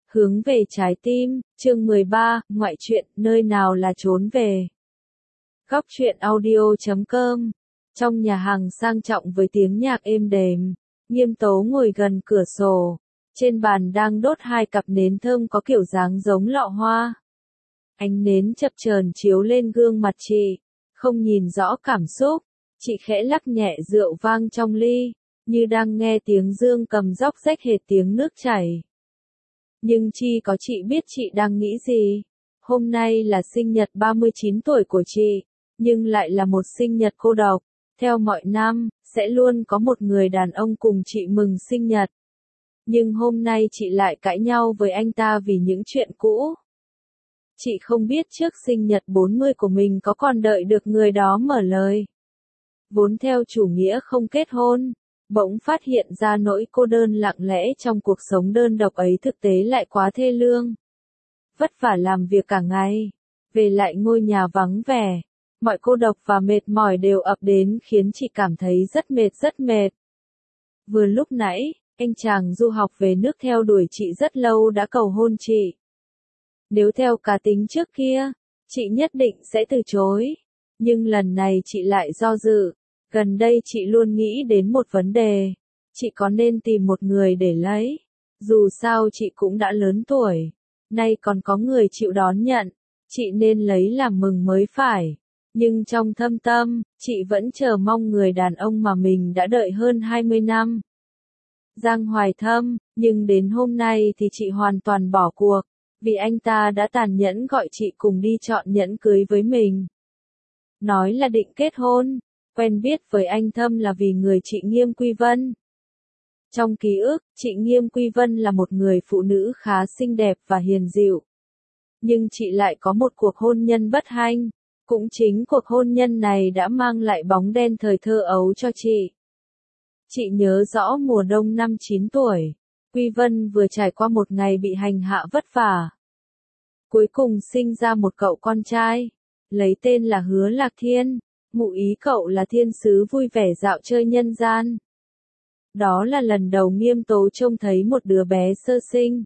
Hướng về trái tim, chương 13, ngoại truyện, nơi nào là trốn về. Góc truyện audio.com. Trong nhà hàng sang trọng với tiếng nhạc êm đềm, Nghiêm Tố ngồi gần cửa sổ. Trên bàn đang đốt 2 cặp nến thơm có kiểu dáng giống lọ hoa. Ánh nến chập chờn chiếu lên gương mặt chị, không nhìn rõ cảm xúc. Chị khẽ lắc nhẹ rượu vang trong ly, như đang nghe tiếng dương cầm róc rách hệt tiếng nước chảy. Nhưng chi có chị biết chị đang nghĩ gì. Hôm nay là sinh nhật 39 tuổi của chị, nhưng lại là một sinh nhật cô độc. Theo mọi năm, sẽ luôn có một người đàn ông cùng chị mừng sinh nhật. Nhưng hôm nay chị lại cãi nhau với anh ta vì những chuyện cũ. Chị không biết trước sinh nhật 40 của mình có còn đợi được người đó mở lời. Vốn theo chủ nghĩa không kết hôn, bỗng phát hiện ra nỗi cô đơn lặng lẽ trong cuộc sống đơn độc ấy thực tế lại quá thê lương. Vất vả làm việc cả ngày, về lại ngôi nhà vắng vẻ, mọi cô độc và mệt mỏi đều ập đến khiến chị cảm thấy rất mệt. Vừa lúc nãy, anh chàng du học về nước theo đuổi chị rất lâu đã cầu hôn chị. Nếu theo cá tính trước kia, chị nhất định sẽ từ chối. Nhưng lần này chị lại do dự. Gần đây chị luôn nghĩ đến một vấn đề. Chị có nên tìm một người để lấy? Dù sao chị cũng đã lớn tuổi. Nay còn có người chịu đón nhận. Chị nên lấy làm mừng mới phải. Nhưng trong thâm tâm, chị vẫn chờ mong người đàn ông mà mình đã đợi hơn 20 năm. Giang Hoài Thâm, nhưng đến hôm nay thì chị hoàn toàn bỏ cuộc. Vì anh ta đã tàn nhẫn gọi chị cùng đi chọn nhẫn cưới với mình. Nói là định kết hôn. Quen biết với anh Thâm là vì người chị Nghiêm Quy Vân. Trong ký ức, chị Nghiêm Quy Vân là một người phụ nữ khá xinh đẹp và hiền dịu. Nhưng chị lại có một cuộc hôn nhân bất hạnh. Cũng chính cuộc hôn nhân này đã mang lại bóng đen thời thơ ấu cho chị. Chị nhớ rõ mùa đông năm 9 tuổi, Quy Vân vừa trải qua một ngày bị hành hạ vất vả. Cuối cùng sinh ra một cậu con trai, lấy tên là Hứa Lạc Thiên. Ngụ ý cậu là thiên sứ vui vẻ dạo chơi nhân gian. Đó là lần đầu Nghiêm Tố trông thấy một đứa bé sơ sinh.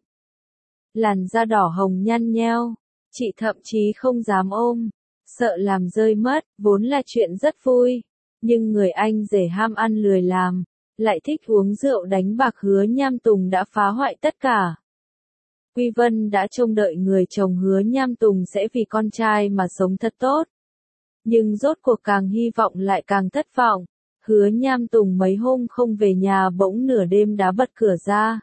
Làn da đỏ hồng nhăn nheo, chị thậm chí không dám ôm, sợ làm rơi mất, vốn là chuyện rất vui. Nhưng người anh rể ham ăn lười làm, lại thích uống rượu đánh bạc Hứa Nham Tùng đã phá hoại tất cả. Quy Vân đã trông đợi người chồng Hứa Nham Tùng sẽ vì con trai mà sống thật tốt. Nhưng rốt cuộc càng hy vọng lại càng thất vọng. Hứa Nham Tùng mấy hôm không về nhà bỗng nửa đêm đá bật cửa ra.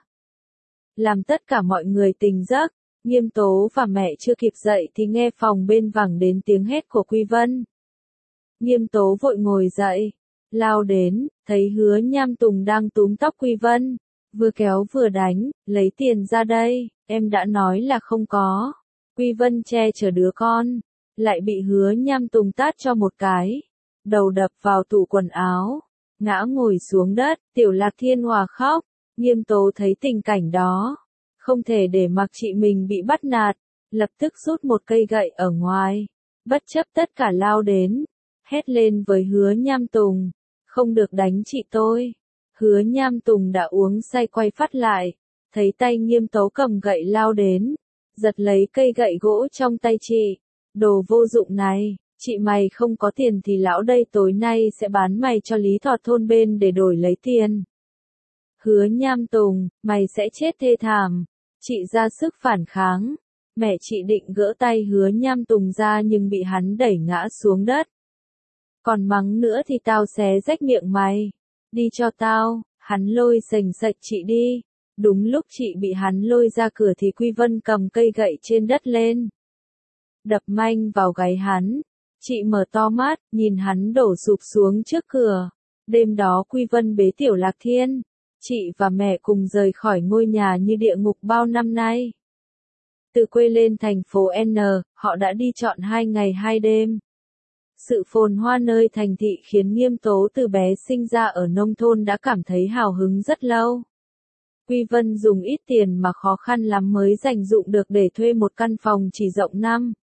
Làm tất cả mọi người tỉnh giấc, Nghiêm Tố và mẹ chưa kịp dậy thì nghe phòng bên vẳng đến tiếng hét của Quy Vân. Nghiêm Tố vội ngồi dậy, lao đến, thấy Hứa Nham Tùng đang túm tóc Quy Vân, vừa kéo vừa đánh, lấy tiền ra đây, em đã nói là không có. Quy Vân che chở đứa con, lại bị Hứa Nham Tùng tát cho một cái, đầu đập vào tủ quần áo, ngã ngồi xuống đất, Tiểu Lạc Thiên hòa khóc. Nghiêm Tố thấy tình cảnh đó, không thể để mặc chị mình bị bắt nạt, lập tức rút một cây gậy ở ngoài, bất chấp tất cả lao đến, hét lên với Hứa Nham Tùng, không được đánh chị tôi. Hứa Nham Tùng đã uống say quay phát lại, thấy tay Nghiêm Tố cầm gậy lao đến, giật lấy cây gậy gỗ trong tay chị. Đồ vô dụng này, chị mày không có tiền thì lão đây tối nay sẽ bán mày cho Lý Thọt thôn bên để đổi lấy tiền. Hứa Nham Tùng, mày sẽ chết thê thảm. Chị ra sức phản kháng. Mẹ chị định gỡ tay Hứa Nham Tùng ra nhưng bị hắn đẩy ngã xuống đất. Còn mắng nữa thì tao xé rách miệng mày. Đi cho tao, hắn lôi sành sạch chị đi. Đúng lúc chị bị hắn lôi ra cửa thì Quy Vân cầm cây gậy trên đất lên. Đập manh vào gáy hắn. Chị mở to mắt, nhìn hắn đổ sụp xuống trước cửa. Đêm đó Quy Vân bế Tiểu Lạc Thiên. Chị và mẹ cùng rời khỏi ngôi nhà như địa ngục bao năm nay. Từ quê lên thành phố N, họ đã đi trọn 2 ngày 2 đêm. Sự phồn hoa nơi thành thị khiến Nghiêm Tố từ bé sinh ra ở nông thôn đã cảm thấy hào hứng rất lâu. Quy Vân dùng ít tiền mà khó khăn lắm mới dành dụm được để thuê một căn phòng chỉ rộng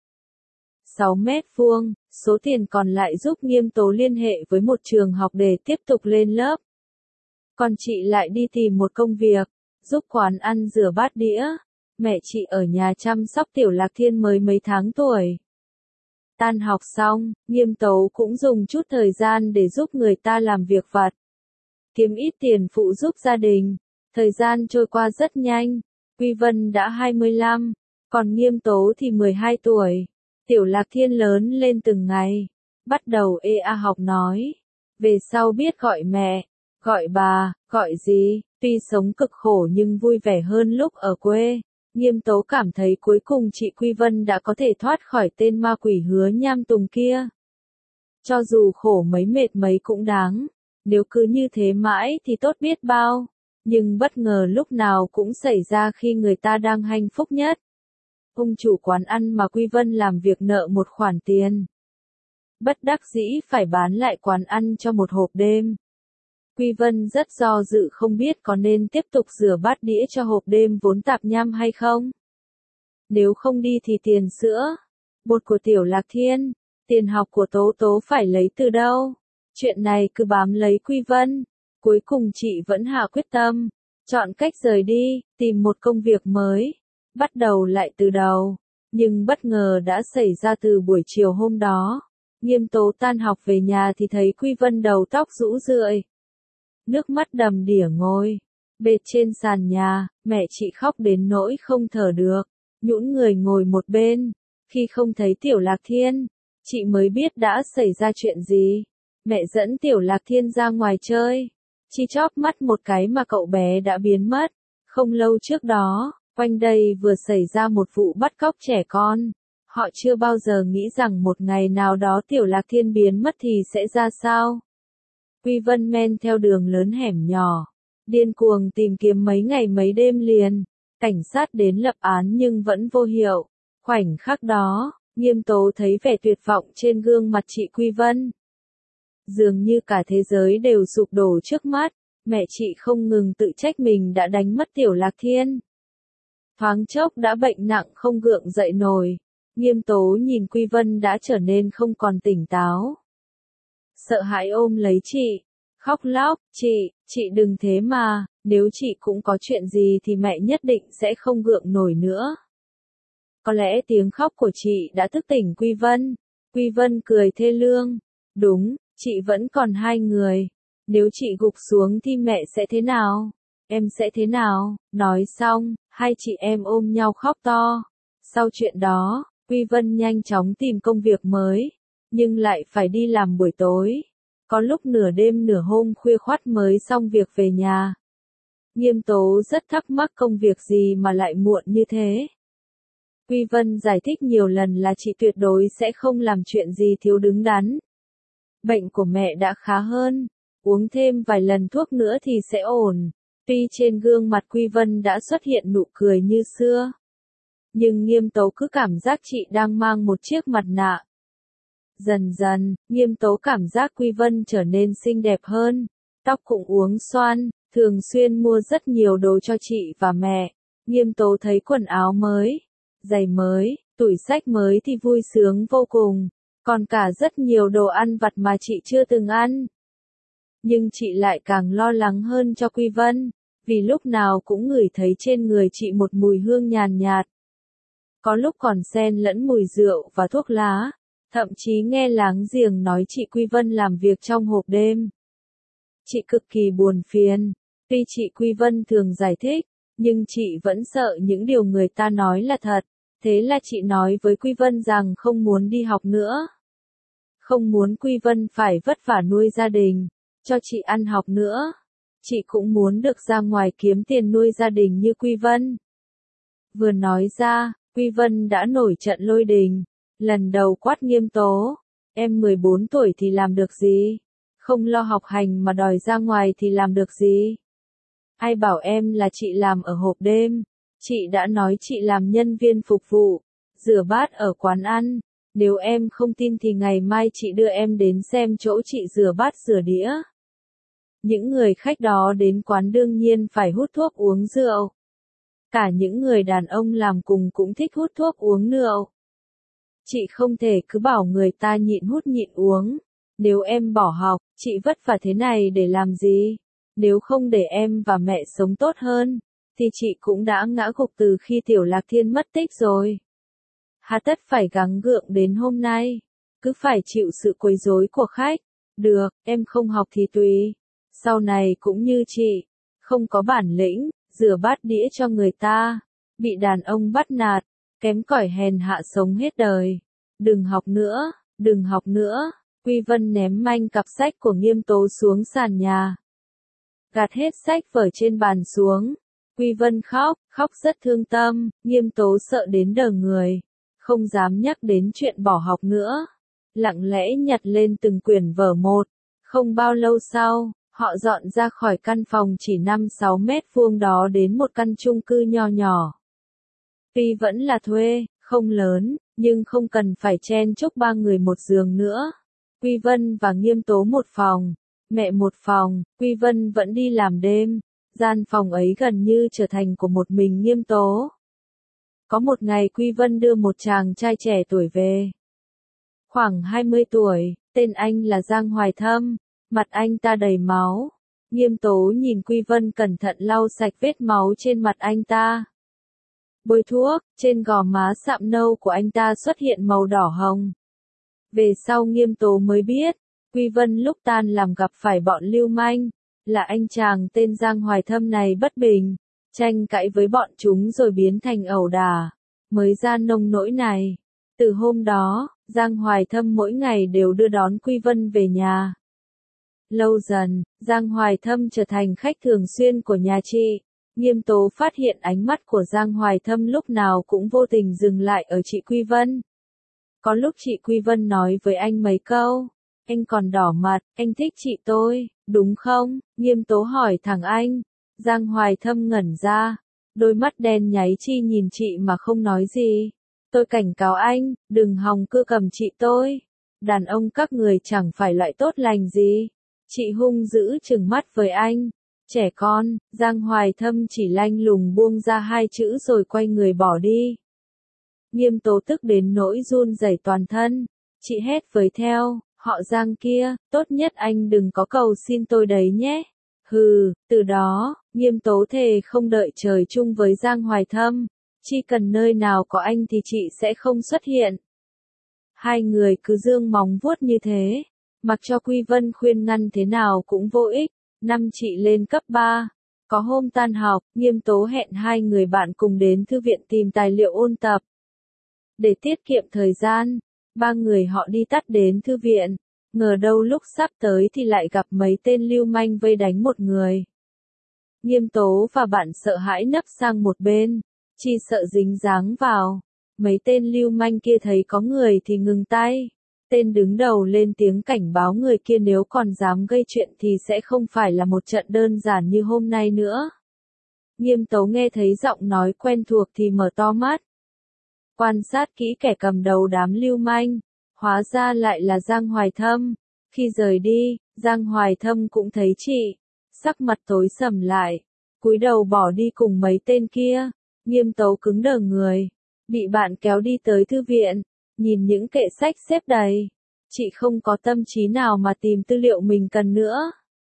6 mét vuông, số tiền còn lại giúp Nghiêm Tố liên hệ với một trường học để tiếp tục lên lớp. Còn chị lại đi tìm một công việc, giúp quán ăn rửa bát đĩa. Mẹ chị ở nhà chăm sóc Tiểu Lạc Thiên mới mấy tháng tuổi. Tan học xong, Nghiêm Tấu cũng dùng chút thời gian để giúp người ta làm việc vặt. Kiếm ít tiền phụ giúp gia đình. Thời gian trôi qua rất nhanh. Quy Vân đã 25, còn Nghiêm Tố thì 12 tuổi. Tiểu Lạc Thiên lớn lên từng ngày. Bắt đầu học nói. Về sau biết gọi mẹ, gọi bà, gọi gì. Tuy sống cực khổ nhưng vui vẻ hơn lúc ở quê. Nghiêm Tố cảm thấy cuối cùng chị Quy Vân đã có thể thoát khỏi tên ma quỷ Hứa Nham Tùng kia. Cho dù khổ mấy mệt mấy cũng đáng. Nếu cứ như thế mãi thì tốt biết bao. Nhưng bất ngờ lúc nào cũng xảy ra khi người ta đang hạnh phúc nhất. Ông chủ quán ăn mà Quy Vân làm việc nợ một khoản tiền. Bất đắc dĩ phải bán lại quán ăn cho một hộp đêm. Quy Vân rất do dự không biết có nên tiếp tục rửa bát đĩa cho hộp đêm vốn tạp nham hay không. Nếu không đi thì tiền sữa, bột của Tiểu Lạc Thiên, tiền học của Tố Tố phải lấy từ đâu. Chuyện này cứ bám lấy Quy Vân. Cuối cùng chị vẫn hạ quyết tâm, chọn cách rời đi, tìm một công việc mới, bắt đầu lại từ đầu. Nhưng bất ngờ đã xảy ra từ buổi chiều hôm đó. Nghiêm Tố tan học về nhà thì thấy Quy Vân đầu tóc rũ rượi. Nước mắt đầm đìa ngồi bệt trên sàn nhà, mẹ chị khóc đến nỗi không thở được, nhũn người ngồi một bên. Khi không thấy Tiểu Lạc Thiên, chị mới biết đã xảy ra chuyện gì. Mẹ dẫn Tiểu Lạc Thiên ra ngoài chơi, chỉ chóp mắt một cái mà cậu bé đã biến mất. Không lâu trước đó, quanh đây vừa xảy ra một vụ bắt cóc trẻ con. Họ chưa bao giờ nghĩ rằng một ngày nào đó Tiểu Lạc Thiên biến mất thì sẽ ra sao. Quy Vân men theo đường lớn hẻm nhỏ, điên cuồng tìm kiếm mấy ngày mấy đêm liền. Cảnh sát đến lập án nhưng vẫn vô hiệu. Khoảnh khắc đó, Nghiêm Tố thấy vẻ tuyệt vọng trên gương mặt chị Quy Vân. Dường như cả thế giới đều sụp đổ trước mắt. Mẹ chị không ngừng tự trách mình đã đánh mất Tiểu Lạc Thiên. Thoáng chốc đã bệnh nặng không gượng dậy nổi. Nghiêm Tố nhìn Quy Vân đã trở nên không còn tỉnh táo. Sợ hãi ôm lấy chị, khóc lóc, chị đừng thế mà, nếu chị cũng có chuyện gì thì mẹ nhất định sẽ không gượng nổi nữa. Có lẽ tiếng khóc của chị đã thức tỉnh Quy Vân. Quy Vân cười thê lương. Đúng, chị vẫn còn hai người. Nếu chị gục xuống thì mẹ sẽ thế nào? Em sẽ thế nào? Nói xong, hai chị em ôm nhau khóc to. Sau chuyện đó, Quy Vân nhanh chóng tìm công việc mới, nhưng lại phải đi làm buổi tối. Có lúc nửa đêm nửa hôm khuya khoắt mới xong việc về nhà. Nghiêm Tố rất thắc mắc công việc gì mà lại muộn như thế. Quy Vân giải thích nhiều lần là chị tuyệt đối sẽ không làm chuyện gì thiếu đứng đắn. Bệnh của mẹ đã khá hơn, uống thêm vài lần thuốc nữa thì sẽ ổn. Tuy trên gương mặt Quy Vân đã xuất hiện nụ cười như xưa, nhưng Nghiêm Tố cứ cảm giác chị đang mang một chiếc mặt nạ. Dần dần, Nghiêm Tố cảm giác Quy Vân trở nên xinh đẹp hơn, tóc cũng uống xoăn, thường xuyên mua rất nhiều đồ cho chị và mẹ. Nghiêm Tố thấy quần áo mới, giày mới, tủ sách mới thì vui sướng vô cùng, còn cả rất nhiều đồ ăn vặt mà chị chưa từng ăn. Nhưng chị lại càng lo lắng hơn cho Quy Vân, vì lúc nào cũng ngửi thấy trên người chị một mùi hương nhàn nhạt. Có lúc còn xen lẫn mùi rượu và thuốc lá, thậm chí nghe láng giềng nói chị Quy Vân làm việc trong hộp đêm. Chị cực kỳ buồn phiền, tuy chị Quy Vân thường giải thích, nhưng chị vẫn sợ những điều người ta nói là thật. Thế là chị nói với Quy Vân rằng không muốn đi học nữa. Không muốn Quy Vân phải vất vả nuôi gia đình, cho chị ăn học nữa. Chị cũng muốn được ra ngoài kiếm tiền nuôi gia đình như Quy Vân. Vừa nói ra, Quy Vân đã nổi trận lôi đình. Lần đầu quát Nghiêm Tố, em 14 tuổi thì làm được gì? Không lo học hành mà đòi ra ngoài thì làm được gì? Ai bảo em là chị làm ở hộp đêm? Chị đã nói chị làm nhân viên phục vụ, rửa bát ở quán ăn. Nếu em không tin thì ngày mai chị đưa em đến xem chỗ chị rửa bát rửa đĩa. Những người khách đó đến quán đương nhiên phải hút thuốc uống rượu. Cả những người đàn ông làm cùng cũng thích hút thuốc uống rượu. Chị không thể cứ bảo người ta nhịn hút nhịn uống. Nếu em bỏ học, chị vất vả thế này để làm gì? Nếu không để em và mẹ sống tốt hơn, thì chị cũng đã ngã gục từ khi Tiểu Lạc Thiên mất tích rồi. Hà tất phải gắng gượng đến hôm nay, cứ phải chịu sự quấy rối của khách. Được, em không học thì tùy. Sau này cũng như chị, không có bản lĩnh, rửa bát đĩa cho người ta, bị đàn ông bắt nạt, kém cỏi hèn hạ sống hết đời. Đừng học nữa, đừng học nữa. Quy Vân ném manh cặp sách của Nghiêm Tố xuống sàn nhà. Gạt hết sách vở trên bàn xuống. Quy Vân khóc, khóc rất thương tâm, Nghiêm Tố sợ đến đờ người, không dám nhắc đến chuyện bỏ học nữa. Lặng lẽ nhặt lên từng quyển vở một. Không bao lâu sau, họ dọn ra khỏi căn phòng chỉ 5-6 mét vuông đó đến một căn chung cư nho nhỏ. Tuy vẫn là thuê, không lớn, nhưng không cần phải chen chúc 3 người một giường nữa. Quy Vân và Nghiêm Tố một phòng, mẹ một phòng. Quy Vân vẫn đi làm đêm, gian phòng ấy gần như trở thành của một mình Nghiêm Tố. Có một ngày Quy Vân đưa một chàng trai trẻ tuổi về. Khoảng 20 tuổi, tên anh là Giang Hoài Thâm, mặt anh ta đầy máu. Nghiêm Tố nhìn Quy Vân cẩn thận lau sạch vết máu trên mặt anh ta. Bôi thuốc, trên gò má sạm nâu của anh ta xuất hiện màu đỏ hồng. Về sau Nghiêm Tố mới biết, Quy Vân lúc tan làm gặp phải bọn lưu manh, là anh chàng tên Giang Hoài Thâm này bất bình, tranh cãi với bọn chúng rồi biến thành ẩu đả, mới ra nông nỗi này. Từ hôm đó, Giang Hoài Thâm mỗi ngày đều đưa đón Quy Vân về nhà. Lâu dần, Giang Hoài Thâm trở thành khách thường xuyên của nhà chị. Nghiêm Tố phát hiện ánh mắt của Giang Hoài Thâm lúc nào cũng vô tình dừng lại ở chị Quy Vân. Có lúc chị Quy Vân nói với anh mấy câu, anh còn đỏ mặt, anh thích chị tôi, đúng không? Nghiêm Tố hỏi thẳng anh. Giang Hoài Thâm ngẩn ra, đôi mắt đen nháy chi nhìn chị mà không nói gì. Tôi cảnh cáo anh, đừng hòng cưa cầm chị tôi. Đàn ông các người chẳng phải loại tốt lành gì. Chị hung dữ trừng mắt với anh. Trẻ con, Giang Hoài Thâm chỉ lanh lùng buông ra 2 chữ rồi quay người bỏ đi. Nghiêm Tố tức đến nỗi run rẩy toàn thân. Chị hét với theo, họ Giang kia, tốt nhất anh đừng có cầu xin tôi đấy nhé. Hừ, từ đó, Nghiêm Tố thề không đợi trời chung với Giang Hoài Thâm. Chỉ cần nơi nào có anh thì chị sẽ không xuất hiện. Hai người cứ dương móng vuốt như thế, mặc cho Quy Vân khuyên ngăn thế nào cũng vô ích. Năm chị lên cấp 3, có hôm tan học, Nghiêm Tố hẹn 2 người bạn cùng đến thư viện tìm tài liệu ôn tập. Để tiết kiệm thời gian, 3 người họ đi tắt đến thư viện, ngờ đâu lúc sắp tới thì lại gặp mấy tên lưu manh vây đánh một người. Nghiêm Tố và bạn sợ hãi nấp sang một bên, chỉ sợ dính dáng vào. Mấy tên lưu manh kia thấy có người thì ngừng tay. Tên đứng đầu lên tiếng cảnh báo người kia nếu còn dám gây chuyện thì sẽ không phải là một trận đơn giản như hôm nay nữa. Nghiêm Tố nghe thấy giọng nói quen thuộc thì mở to mắt. Quan sát kỹ kẻ cầm đầu đám lưu manh, hóa ra lại là Giang Hoài Thâm. Khi rời đi, Giang Hoài Thâm cũng thấy chị, sắc mặt tối sầm lại, cúi đầu bỏ đi cùng mấy tên kia. Nghiêm Tố cứng đờ người, bị bạn kéo đi tới thư viện, nhìn những kệ sách xếp đầy. Chị không có tâm trí nào mà tìm tư liệu mình cần nữa.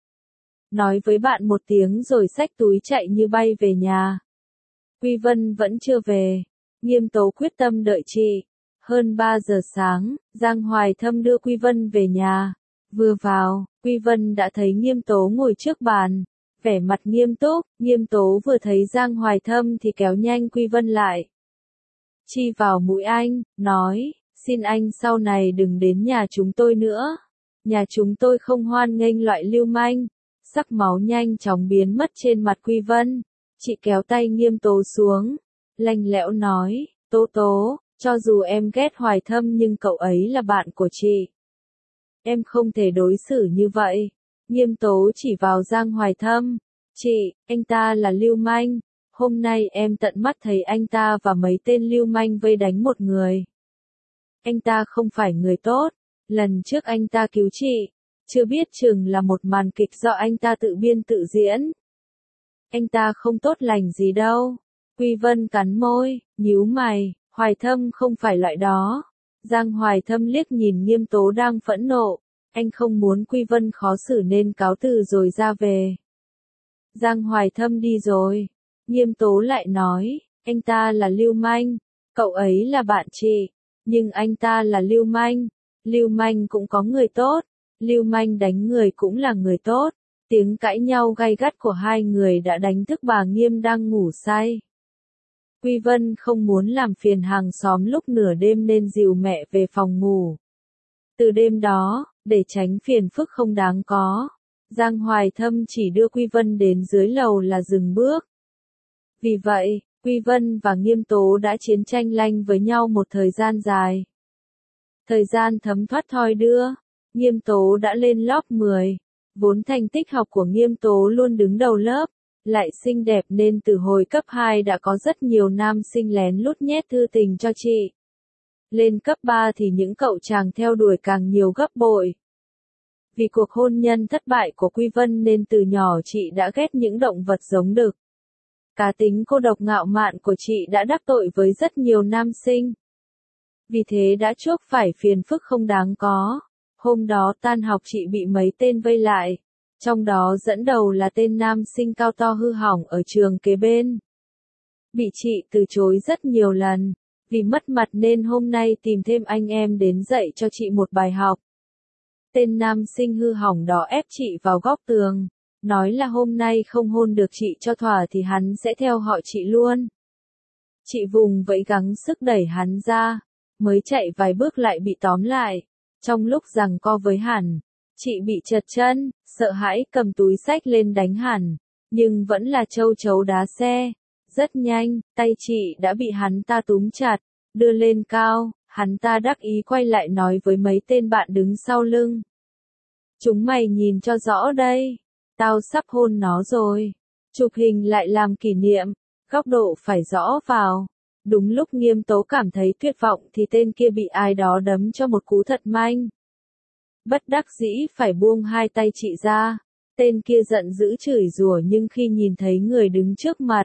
Nói với bạn một tiếng rồi xách túi chạy như bay về nhà. Quy Vân vẫn chưa về. Nghiêm Tố quyết tâm đợi chị. Hơn 3 giờ sáng, Giang Hoài Thâm đưa Quy Vân về nhà. Vừa vào, Quy Vân đã thấy Nghiêm Tố ngồi trước bàn, vẻ mặt nghiêm túc. Nghiêm Tố vừa thấy Giang Hoài Thâm thì kéo nhanh Quy Vân lại. Chi vào mũi anh, nói, xin anh sau này đừng đến nhà chúng tôi nữa. Nhà chúng tôi không hoan nghênh loại lưu manh. Sắc máu nhanh chóng biến mất trên mặt Quy Vân. Chị kéo tay Nghiêm Tố xuống, lạnh lẽo nói, Tố Tố, cho dù em ghét Hoài Thâm nhưng cậu ấy là bạn của chị. Em không thể đối xử như vậy. Nghiêm Tố chỉ vào Giang Hoài Thâm. Chị, anh ta là lưu manh. Hôm nay em tận mắt thấy anh ta và mấy tên lưu manh vây đánh một người. Anh ta không phải người tốt. Lần trước anh ta cứu chị, chưa biết chừng là một màn kịch do anh ta tự biên tự diễn. Anh ta không tốt lành gì đâu. Quy Vân cắn môi, nhíu mày, Hoài Thâm không phải loại đó. Giang Hoài Thâm liếc nhìn Nghiêm Tố đang phẫn nộ. Anh không muốn Quy Vân khó xử nên cáo từ rồi ra về. Giang Hoài Thâm đi rồi. Nghiêm Tố lại nói, anh ta là lưu manh, cậu ấy là bạn chị, nhưng anh ta là lưu manh cũng có người tốt, lưu manh đánh người cũng là người tốt. Tiếng cãi nhau gay gắt của hai người đã đánh thức bà Nghiêm đang ngủ say. Quy Vân không muốn làm phiền hàng xóm lúc nửa đêm nên dìu mẹ về phòng ngủ. Từ đêm đó, để tránh phiền phức không đáng có, Giang Hoài Thâm chỉ đưa Quy Vân đến dưới lầu là dừng bước. Vì vậy, Quy Vân và Nghiêm Tố đã chiến tranh lanh với nhau một thời gian dài. Thời gian thấm thoát thoi đưa, Nghiêm Tố đã lên lớp 10. Vốn thành tích học của Nghiêm Tố luôn đứng đầu lớp, lại xinh đẹp nên từ hồi cấp 2 đã có rất nhiều nam sinh lén lút nhét thư tình cho chị. Lên cấp 3 thì những cậu chàng theo đuổi càng nhiều gấp bội. Vì cuộc hôn nhân thất bại của Quy Vân nên từ nhỏ chị đã ghét những động vật giống đực. Cá tính cô độc ngạo mạn của chị đã đắc tội với rất nhiều nam sinh. Vì thế đã chuốc phải phiền phức không đáng có. Hôm đó tan học chị bị mấy tên vây lại, trong đó dẫn đầu là tên nam sinh cao to hư hỏng ở trường kế bên. Bị chị từ chối rất nhiều lần, vì mất mặt nên hôm nay tìm thêm anh em đến dạy cho chị một bài học. Tên nam sinh hư hỏng đó ép chị vào góc tường, nói là hôm nay không hôn được chị cho thỏa thì hắn sẽ theo họ chị luôn. Chị vùng vẫy gắng sức đẩy hắn ra, mới chạy vài bước lại bị tóm lại. Trong lúc giằng co với hắn, chị bị trật chân, sợ hãi cầm túi xách lên đánh hắn, nhưng vẫn là châu chấu đá xe. Rất nhanh, tay chị đã bị hắn ta túm chặt, đưa lên cao, hắn ta đắc ý quay lại nói với mấy tên bạn đứng sau lưng. Chúng mày nhìn cho rõ đây, tao sắp hôn nó rồi. Chụp hình lại làm kỷ niệm, góc độ phải rõ vào. Đúng lúc Nghiêm Tố cảm thấy tuyệt vọng thì tên kia bị ai đó đấm cho một cú thật mạnh. Bất đắc dĩ phải buông hai tay chị ra. Tên kia giận dữ chửi rủa nhưng khi nhìn thấy người đứng trước mặt,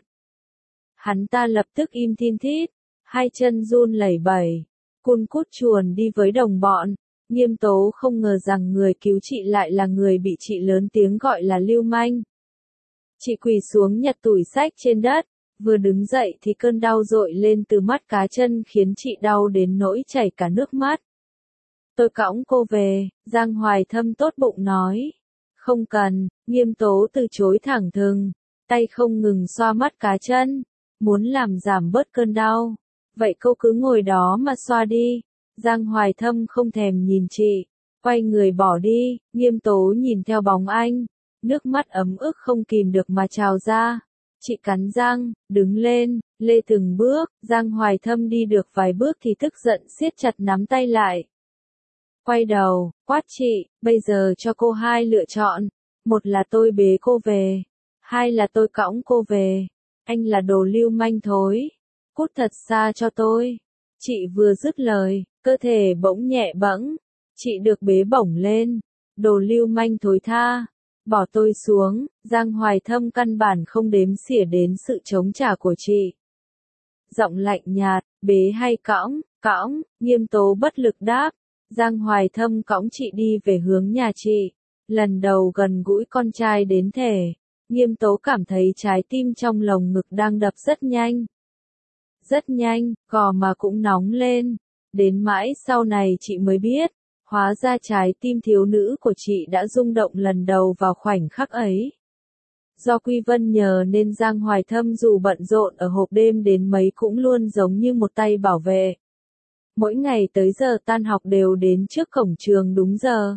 hắn ta lập tức im thin thít, hai chân run lẩy bẩy, cun cút chuồn đi với đồng bọn. Nghiêm Tố không ngờ rằng người cứu chị lại là người bị chị lớn tiếng gọi là lưu manh. Chị quỳ xuống nhặt tủi xách trên đất. Vừa đứng dậy thì cơn đau dội lên từ mắt cá chân khiến chị đau đến nỗi chảy cả nước mắt. Tôi cõng cô về, Giang Hoài Thâm tốt bụng nói. Không cần, Nghiêm Tố từ chối thẳng thừng, tay không ngừng xoa mắt cá chân, muốn làm giảm bớt cơn đau. Vậy cô cứ ngồi đó mà xoa đi. Giang Hoài Thâm không thèm nhìn chị, quay người bỏ đi. Nghiêm Tố nhìn theo bóng anh, nước mắt ấm ức không kìm được mà trào ra. Chị cắn răng, đứng lên, lê từng bước. Giang Hoài Thâm đi được vài bước thì tức giận siết chặt nắm tay lại. Quay đầu, quát chị, bây giờ cho cô hai lựa chọn. Một là tôi bế cô về, hai là tôi cõng cô về. Anh là đồ lưu manh thối, cút thật xa cho tôi. Chị vừa dứt lời, cơ thể bỗng nhẹ bẫng. Chị được bế bổng lên. Đồ lưu manh thối tha. Bỏ tôi xuống. Giang Hoài Thâm căn bản không đếm xỉa đến sự chống trả của chị. Giọng lạnh nhạt, bế hay cõng, cõng. Nghiêm Tố bất lực đáp. Giang Hoài Thâm cõng chị đi về hướng nhà chị. Lần đầu gần gũi con trai đến thể, Nghiêm Tố cảm thấy trái tim trong lồng ngực đang đập rất nhanh. Rất nhanh, gò mà cũng nóng lên. Đến mãi sau này chị mới biết, hóa ra trái tim thiếu nữ của chị đã rung động lần đầu vào khoảnh khắc ấy. Do Quy Vân nhờ nên Giang Hoài Thâm dù bận rộn ở hộp đêm đến mấy cũng luôn giống như một tay bảo vệ. Mỗi ngày tới giờ tan học đều đến trước cổng trường đúng giờ.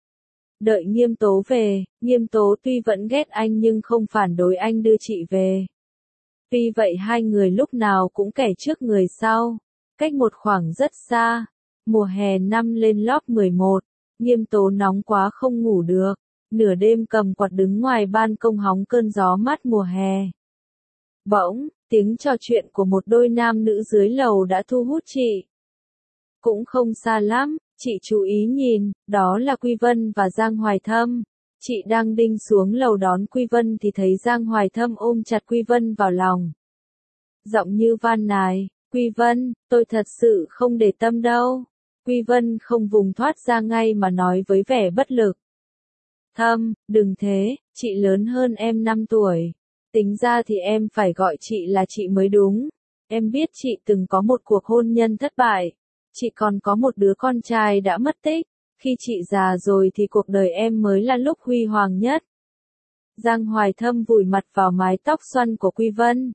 Đợi Nghiêm Tố về, Nghiêm Tố tuy vẫn ghét anh nhưng không phản đối anh đưa chị về. Tuy vậy hai người lúc nào cũng kẻ trước người sau, cách một khoảng rất xa. Mùa hè năm lên lớp 11, Nghiêm Tố nóng quá không ngủ được, nửa đêm cầm quạt đứng ngoài ban công hóng cơn gió mát mùa hè. Bỗng, tiếng trò chuyện của một đôi nam nữ dưới lầu đã thu hút chị. Cũng không xa lắm, chị chú ý nhìn, đó là Quy Vân và Giang Hoài Thâm. Chị đang đinh xuống lầu đón Quy Vân thì thấy Giang Hoài Thâm ôm chặt Quy Vân vào lòng. Giọng như van nài, Quy Vân, tôi thật sự không để tâm đâu. Quy Vân không vùng thoát ra ngay mà nói với vẻ bất lực. Thâm, đừng thế, chị lớn hơn em 5 tuổi. Tính ra thì em phải gọi chị là chị mới đúng. Em biết chị từng có một cuộc hôn nhân thất bại. Chị còn có một đứa con trai đã mất tích. Khi chị già rồi thì cuộc đời em mới là lúc huy hoàng nhất. Giang Hoài Thâm vùi mặt vào mái tóc xoăn của Quy Vân.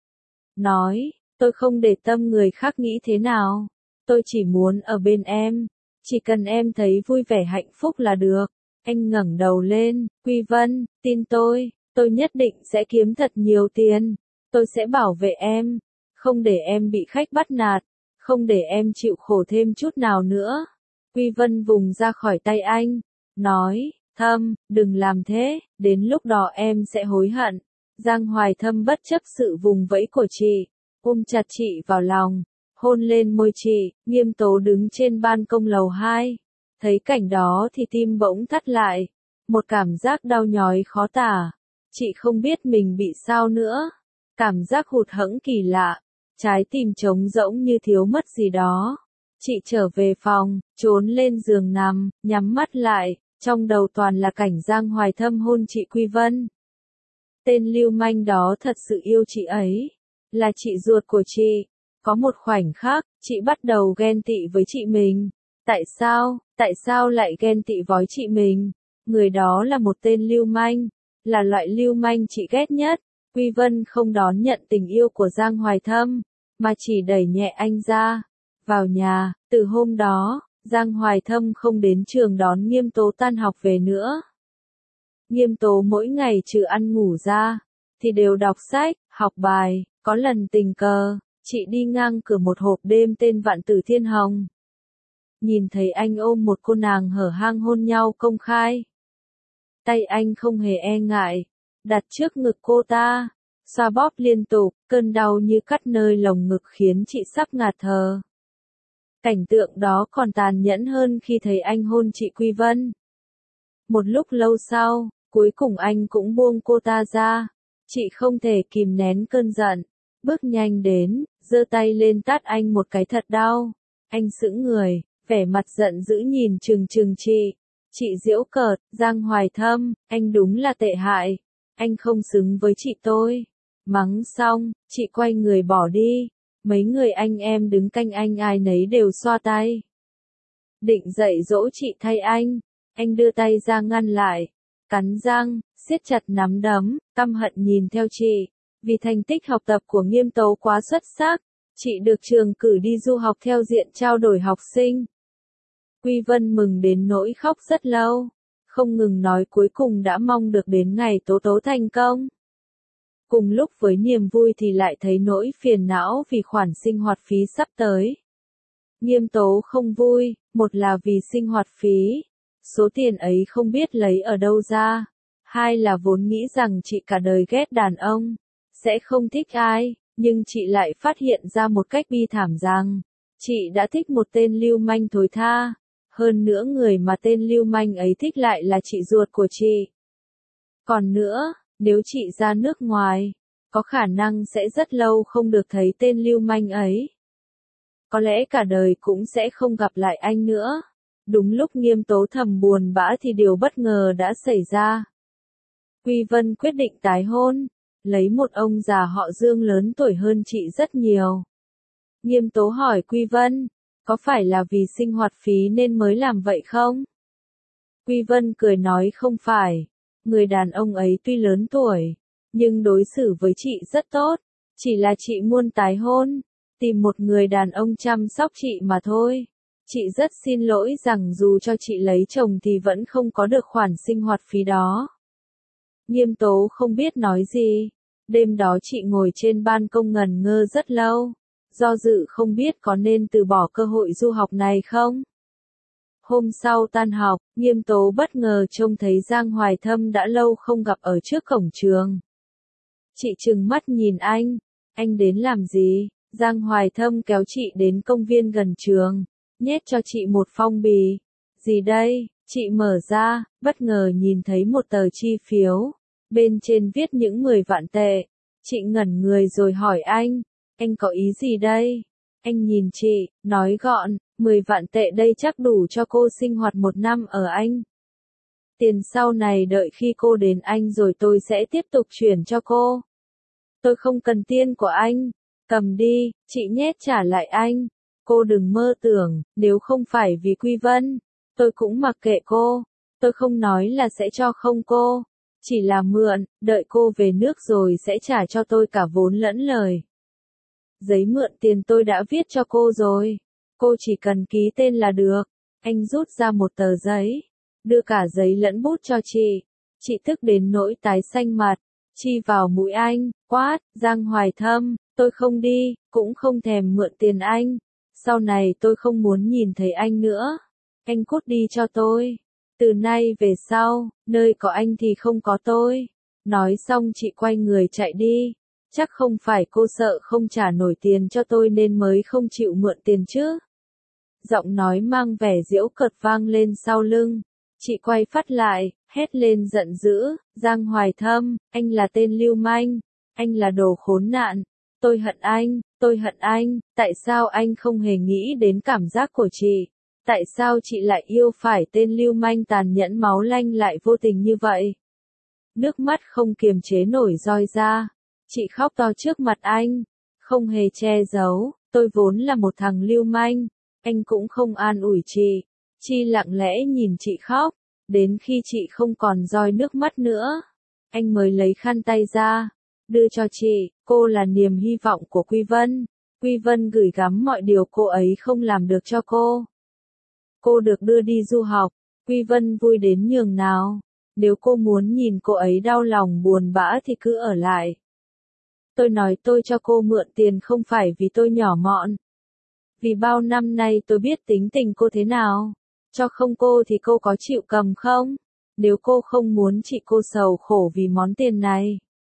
Nói, tôi không để tâm người khác nghĩ thế nào. Tôi chỉ muốn ở bên em. Chỉ cần em thấy vui vẻ hạnh phúc là được. Anh ngẩng đầu lên, Quy Vân, tin tôi nhất định sẽ kiếm thật nhiều tiền. Tôi sẽ bảo vệ em. Không để em bị khách bắt nạt. Không để em chịu khổ thêm chút nào nữa. Quy Vân vùng ra khỏi tay anh. Nói, Thâm, đừng làm thế, đến lúc đó em sẽ hối hận. Giang Hoài Thâm bất chấp sự vùng vẫy của chị, ôm chặt chị vào lòng, hôn lên môi chị. Nghiêm Tố đứng trên ban công lầu 2, thấy cảnh đó thì tim bỗng thắt lại, một cảm giác đau nhói khó tả. Chị không biết mình bị sao nữa, cảm giác hụt hẫng kỳ lạ, trái tim trống rỗng như thiếu mất gì đó. Chị trở về phòng, trốn lên giường nằm, nhắm mắt lại, trong đầu toàn là cảnh Giang Hoài Thâm hôn chị Quy Vân. Tên lưu manh đó thật sự yêu chị ấy, là chị ruột của chị. Có một khoảnh khắc, chị bắt đầu ghen tị với chị mình. Tại sao lại ghen tị với chị mình? Người đó là một tên lưu manh, là loại lưu manh chị ghét nhất. Quy Vân không đón nhận tình yêu của Giang Hoài Thâm, mà chỉ đẩy nhẹ anh ra. Vào nhà, từ hôm đó, Giang Hoài Thâm không đến trường đón Nghiêm Tố tan học về nữa. Nghiêm Tố mỗi ngày trừ ăn ngủ ra, thì đều đọc sách, học bài. Có lần tình cờ, chị đi ngang cửa một hộp đêm tên Vạn Tử Thiên Hồng. Nhìn thấy anh ôm một cô nàng hở hang hôn nhau công khai. Tay anh không hề e ngại, đặt trước ngực cô ta, xoa bóp liên tục, cơn đau như cắt nơi lồng ngực khiến chị sắp ngạt thở. Cảnh tượng đó còn tàn nhẫn hơn khi thấy anh hôn chị Quy Vân. Một lúc lâu sau, cuối cùng anh cũng buông cô ta ra. Chị không thể kìm nén cơn giận, bước nhanh đến, giơ tay lên tát anh một cái thật đau. Anh sững người, vẻ mặt giận dữ nhìn chừng chừng chị. Chị giễu cợt, Giang Hoài Thâm, anh đúng là tệ hại. Anh không xứng với chị tôi. Mắng xong, chị quay người bỏ đi. Mấy người anh em đứng canh anh ai nấy đều xoa tay. Định dạy dỗ chị thay anh đưa tay ra ngăn lại, cắn răng, siết chặt nắm đấm, căm hận nhìn theo chị. Vì thành tích học tập của Nghiêm Tố quá xuất sắc, chị được trường cử đi du học theo diện trao đổi học sinh. Quy Vân mừng đến nỗi khóc rất lâu, không ngừng nói cuối cùng đã mong được đến ngày Tố Tố thành công. Cùng lúc với niềm vui thì lại thấy nỗi phiền não vì khoản sinh hoạt phí sắp tới. Nghiêm Tố không vui, một là vì sinh hoạt phí, số tiền ấy không biết lấy ở đâu ra. Hai là vốn nghĩ rằng chị cả đời ghét đàn ông, sẽ không thích ai, nhưng chị lại phát hiện ra một cách bi thảm rằng, chị đã thích một tên lưu manh thối tha. Hơn nữa người mà tên lưu manh ấy thích lại là chị ruột của chị. Còn nữa, nếu chị ra nước ngoài, có khả năng sẽ rất lâu không được thấy tên lưu manh ấy. Có lẽ cả đời cũng sẽ không gặp lại anh nữa. Đúng lúc Nghiêm Tố thầm buồn bã thì điều bất ngờ đã xảy ra. Quy Vân quyết định tái hôn, lấy một ông già họ Dương lớn tuổi hơn chị rất nhiều. Nghiêm Tố hỏi Quy Vân, có phải là vì sinh hoạt phí nên mới làm vậy không? Quy Vân cười nói không phải, người đàn ông ấy tuy lớn tuổi, nhưng đối xử với chị rất tốt, chỉ là chị muốn tái hôn, tìm một người đàn ông chăm sóc chị mà thôi. Chị rất xin lỗi rằng dù cho chị lấy chồng thì vẫn không có được khoản sinh hoạt phí đó. Nghiêm Tố không biết nói gì. Đêm đó chị ngồi trên ban công ngẩn ngơ rất lâu, do dự không biết có nên từ bỏ cơ hội du học này không. Hôm sau tan học, Nghiêm Tố bất ngờ trông thấy Giang Hoài Thâm đã lâu không gặp ở trước cổng trường. Chị trừng mắt nhìn anh đến làm gì? Giang Hoài Thâm kéo chị đến công viên gần trường, nhét cho chị một phong bì. Gì đây? Chị mở ra, bất ngờ nhìn thấy một tờ chi phiếu, bên trên viết những 10 vạn tệ. Chị ngẩn người rồi hỏi anh có ý gì đây? Anh nhìn chị, nói gọn, 10 vạn tệ đây chắc đủ cho cô sinh hoạt 1 năm ở Anh. Tiền sau này đợi khi cô đến Anh rồi tôi sẽ tiếp tục chuyển cho cô. Tôi không cần tiền của anh. Cầm đi, chị nhét trả lại anh. Cô đừng mơ tưởng, nếu không phải vì Quy Vân, tôi cũng mặc kệ cô. Tôi không nói là sẽ cho không cô. Chỉ là mượn, đợi cô về nước rồi sẽ trả cho tôi cả vốn lẫn lời. Giấy mượn tiền tôi đã viết cho cô rồi. Cô chỉ cần ký tên là được. Anh rút ra một tờ giấy. Đưa cả giấy lẫn bút cho chị. Chị tức đến nỗi tái xanh mặt. Chi vào mũi anh, quát, Giang Hoài Thâm, tôi không đi, cũng không thèm mượn tiền anh. Sau này tôi không muốn nhìn thấy anh nữa. Anh cút đi cho tôi. Từ nay về sau, nơi có anh thì không có tôi. Nói xong chị quay người chạy đi. Chắc không phải cô sợ không trả nổi tiền cho tôi nên mới không chịu mượn tiền chứ. Giọng nói mang vẻ giễu cợt vang lên sau lưng. Chị quay phát lại, hét lên giận dữ, Giang Hoài Thâm, anh là tên lưu manh, anh là đồ khốn nạn. Tôi hận anh, tại sao anh không hề nghĩ đến cảm giác của chị? Tại sao chị lại yêu phải tên lưu manh tàn nhẫn máu lanh lại vô tình như vậy? Nước mắt không kiềm chế nổi roi ra. Chị khóc to trước mặt anh, không hề che giấu, tôi vốn là một thằng lưu manh. Anh cũng không an ủi chị. Chi lặng lẽ nhìn chị khóc, đến khi chị không còn roi nước mắt nữa, anh mới lấy khăn tay ra, đưa cho chị, cô là niềm hy vọng của Quy Vân. Quy Vân gửi gắm mọi điều cô ấy không làm được cho cô. Cô được đưa đi du học, Quy Vân vui đến nhường nào. Nếu cô muốn nhìn cô ấy đau lòng buồn bã thì cứ ở lại. Tôi nói tôi cho cô mượn tiền không phải vì tôi nhỏ mọn. Vì bao năm nay tôi biết tính tình cô thế nào. Cho không cô thì cô có chịu cầm không? Nếu cô không muốn chị cô sầu khổ vì món tiền này.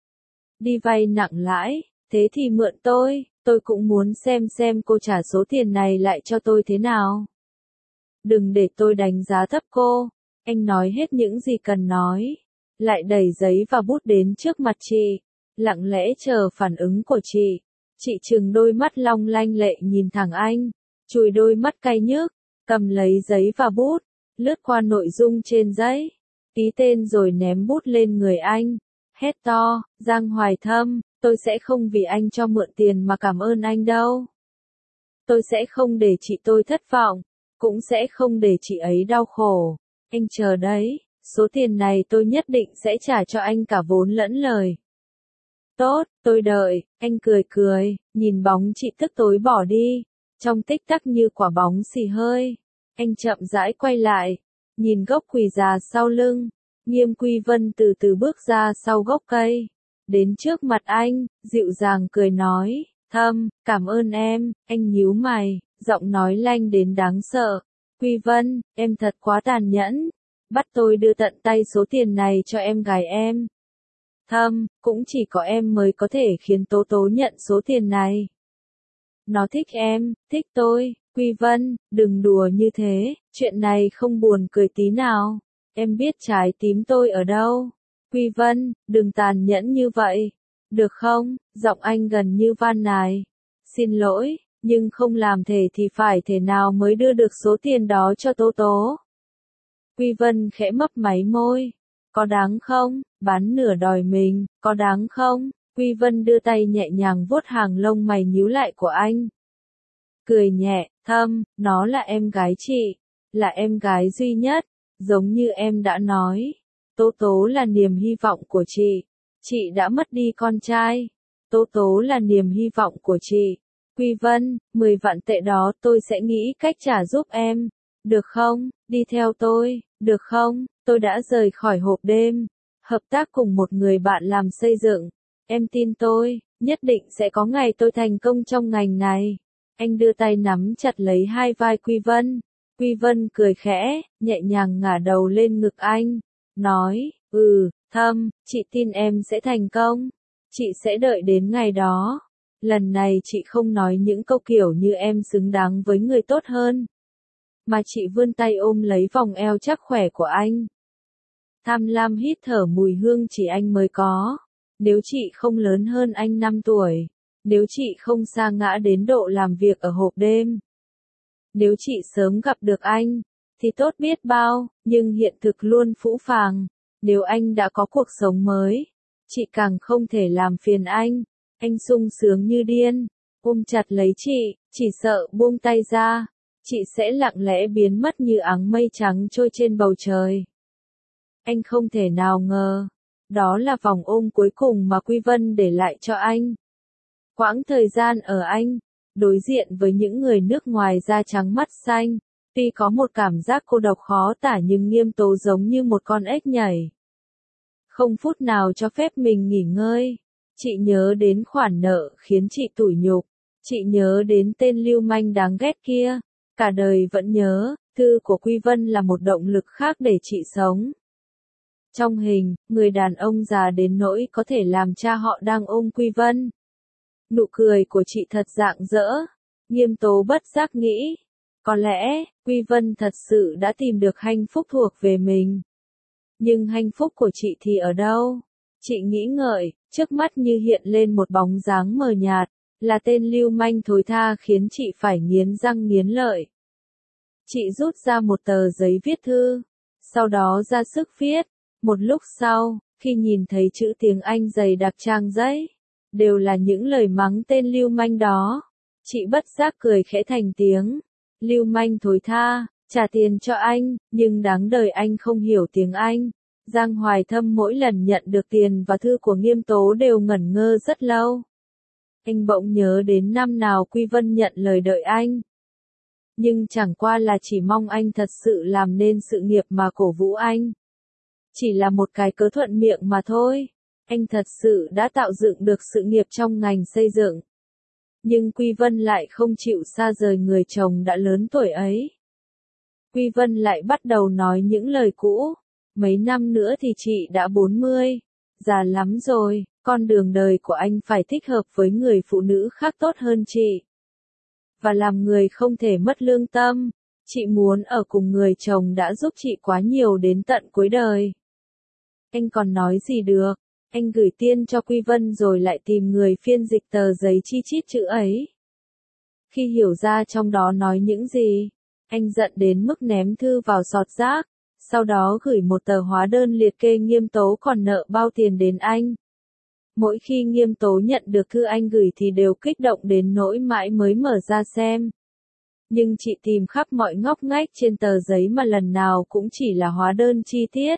Đi vay nặng lãi, thế thì mượn tôi cũng muốn xem cô trả số tiền này lại cho tôi thế nào. Đừng để tôi đánh giá thấp cô. Anh nói hết những gì cần nói. Lại đẩy giấy và bút đến trước mặt chị. Lặng lẽ chờ phản ứng của chị. Chị trừng đôi mắt long lanh lệ nhìn thẳng anh. Chùi đôi mắt cay nhức. Cầm lấy giấy và bút. Lướt qua nội dung trên giấy. Ký tên rồi ném bút lên người anh. Hét to, Giang Hoài Thâm, tôi sẽ không vì anh cho mượn tiền mà cảm ơn anh đâu. Tôi sẽ không để chị tôi thất vọng. Cũng sẽ không để chị ấy đau khổ. Anh chờ đấy, số tiền này tôi nhất định sẽ trả cho anh cả vốn lẫn lời. Tốt, tôi đợi, anh cười, nhìn bóng chị tức tối bỏ đi. Trong tích tắc như quả bóng xì hơi. Anh chậm rãi quay lại, nhìn gốc quỳ già sau lưng. Nghiêm Quy Vân từ từ bước ra sau gốc cây. Đến trước mặt anh, dịu dàng cười nói, Thâm, cảm ơn em, anh nhíu mày, giọng nói lanh đến đáng sợ. Quy Vân, em thật quá tàn nhẫn. Bắt tôi đưa tận tay số tiền này cho em gái em. Thâm, cũng chỉ có em mới có thể khiến Tố Tố nhận số tiền này. Nó thích em, thích tôi. Quy Vân, đừng đùa như thế, chuyện này không buồn cười tí nào. Em biết trái tim tôi ở đâu. Quy Vân, đừng tàn nhẫn như vậy. Được không? Giọng anh gần như van nài. Xin lỗi, nhưng không làm thể thì phải thể nào mới đưa được số tiền đó cho Tố Tố. Quy Vân khẽ mấp máy môi. Có đáng không? Bán nửa đòi mình, có đáng không? Quy Vân đưa tay nhẹ nhàng vuốt hàng lông mày nhíu lại của anh. Cười nhẹ, Thâm, nó là em gái chị. Là em gái duy nhất. Giống như em đã nói. Tố Tố là niềm hy vọng của chị. Chị đã mất đi con trai. Tố Tố là niềm hy vọng của chị. Quy Vân, 10 vạn tệ đó tôi sẽ nghĩ cách trả giúp em. Được không? Đi theo tôi. Được không? Tôi đã rời khỏi hộp đêm. Hợp tác cùng một người bạn làm xây dựng. Em tin tôi, nhất định sẽ có ngày tôi thành công trong ngành này. Anh đưa tay nắm chặt lấy hai vai Quy Vân. Quy Vân cười khẽ, nhẹ nhàng ngả đầu lên ngực anh. Nói, Thâm, chị tin em sẽ thành công. Chị sẽ đợi đến ngày đó. Lần này chị không nói những câu kiểu như em xứng đáng với người tốt hơn. Mà chị vươn tay ôm lấy vòng eo chắc khỏe của anh. Tham lam hít thở mùi hương chỉ anh mới có. Nếu chị không lớn hơn anh 5 tuổi. Nếu chị không sa ngã đến độ làm việc ở hộp đêm. Nếu chị sớm gặp được anh, thì tốt biết bao, nhưng hiện thực luôn phũ phàng. Nếu anh đã có cuộc sống mới, chị càng không thể làm phiền anh. Anh sung sướng như điên, ôm chặt lấy chị, chỉ sợ buông tay ra, chị sẽ lặng lẽ biến mất như áng mây trắng trôi trên bầu trời. Anh không thể nào ngờ, đó là vòng ôm cuối cùng mà Quy Vân để lại cho anh. Quãng thời gian ở Anh, đối diện với những người nước ngoài da trắng mắt xanh, tuy có một cảm giác cô độc khó tả nhưng Nghiêm Tố giống như một con ếch nhảy. Không phút nào cho phép mình nghỉ ngơi. Chị nhớ đến khoản nợ khiến chị tủi nhục. Chị nhớ đến tên lưu manh đáng ghét kia. Cả đời vẫn nhớ, thư của Quy Vân là một động lực khác để chị sống. Trong hình, người đàn ông già đến nỗi có thể làm cha họ đang ôm Quy Vân. Nụ cười của chị thật rạng rỡ. Nghiêm Tố bất giác nghĩ, có lẽ, Quy Vân thật sự đã tìm được hạnh phúc thuộc về mình. Nhưng hạnh phúc của chị thì ở đâu? Chị nghĩ ngợi, trước mắt như hiện lên một bóng dáng mờ nhạt, là tên lưu manh thối tha khiến chị phải nghiến răng nghiến lợi. Chị rút ra một tờ giấy viết thư, sau đó ra sức viết. Một lúc sau, khi nhìn thấy chữ tiếng Anh dày đặc trang giấy, đều là những lời mắng tên lưu manh đó. Chị bất giác cười khẽ thành tiếng. Lưu manh thối tha, trả tiền cho anh, nhưng đáng đời anh không hiểu tiếng Anh. Giang Hoài Thâm mỗi lần nhận được tiền và thư của Nghiêm Tố đều ngẩn ngơ rất lâu. Anh bỗng nhớ đến năm nào Quy Vân nhận lời đợi anh. Nhưng chẳng qua là chỉ mong anh thật sự làm nên sự nghiệp mà cổ vũ anh. Chỉ là một cái cớ thuận miệng mà thôi. Anh thật sự đã tạo dựng được sự nghiệp trong ngành xây dựng. Nhưng Quy Vân lại không chịu xa rời người chồng đã lớn tuổi ấy. Quy Vân lại bắt đầu nói những lời cũ. Mấy năm nữa thì chị đã 40. Già lắm rồi, con đường đời của anh phải thích hợp với người phụ nữ khác tốt hơn chị. Và làm người không thể mất lương tâm. Chị muốn ở cùng người chồng đã giúp chị quá nhiều đến tận cuối đời. Anh còn nói gì được? Anh gửi tiền cho Quy Vân rồi lại tìm người phiên dịch tờ giấy chi chít chữ ấy. Khi hiểu ra trong đó nói những gì, anh giận đến mức ném thư vào sọt rác, sau đó gửi một tờ hóa đơn liệt kê Nghiêm Tố còn nợ bao tiền đến anh. Mỗi khi Nghiêm Tố nhận được thư anh gửi thì đều kích động đến nỗi mãi mới mở ra xem. Nhưng chị tìm khắp mọi ngóc ngách trên tờ giấy mà lần nào cũng chỉ là hóa đơn chi tiết.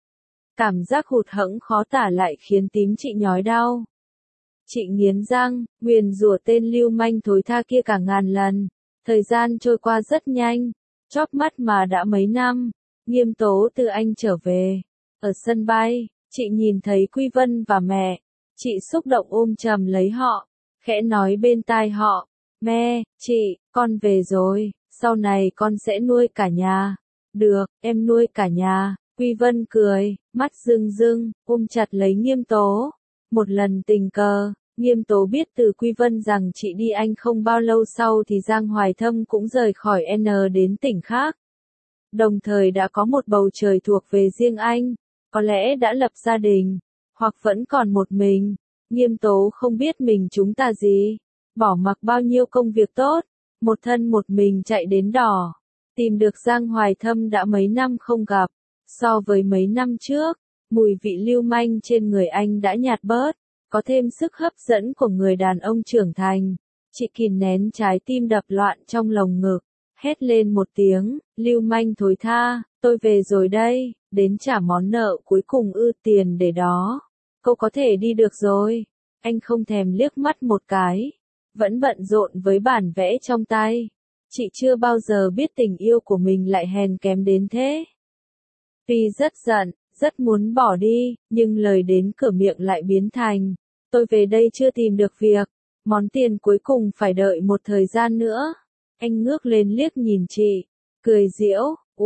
Cảm giác hụt hẫng khó tả lại khiến tím chị nhói đau. Chị nghiến răng, nguyền rủa tên lưu manh thối tha kia cả ngàn lần. Thời gian trôi qua rất nhanh, chóp mắt mà đã mấy năm. Nghiêm Tố từ Anh trở về. Ở sân bay, chị nhìn thấy Quy Vân và mẹ. Chị xúc động ôm chầm lấy họ, khẽ nói bên tai họ. Mẹ, chị, con về rồi, sau này con sẽ nuôi cả nhà. Được, em nuôi cả nhà. Quy Vân cười, mắt rưng rưng, ôm chặt lấy Nghiêm Tố. Một lần tình cờ, Nghiêm Tố biết từ Quy Vân rằng chị đi Anh không bao lâu sau thì Giang Hoài Thâm cũng rời khỏi N đến tỉnh khác. Đồng thời đã có một bầu trời thuộc về riêng anh, có lẽ đã lập gia đình, hoặc vẫn còn một mình. Nghiêm Tố không biết mình chúng ta gì, bỏ mặc bao nhiêu công việc tốt, một thân một mình chạy đến đỏ. Tìm được Giang Hoài Thâm đã mấy năm không gặp, so với mấy năm trước, mùi vị lưu manh trên người anh đã nhạt bớt, có thêm sức hấp dẫn của người đàn ông trưởng thành. Chị kìm nén trái tim đập loạn trong lồng ngực, hét lên một tiếng, lưu manh thối tha, tôi về rồi đây, đến trả món nợ cuối cùng ư, tiền để đó. Cô có thể đi được rồi. Anh không thèm liếc mắt một cái, vẫn bận rộn với bản vẽ trong tay. Chị chưa bao giờ biết tình yêu của mình lại hèn kém đến thế. Tuy rất giận, rất muốn bỏ đi, nhưng lời đến cửa miệng lại biến thành, tôi về đây chưa tìm được việc, món tiền cuối cùng phải đợi một thời gian nữa. Anh ngước lên liếc nhìn chị, cười giễu,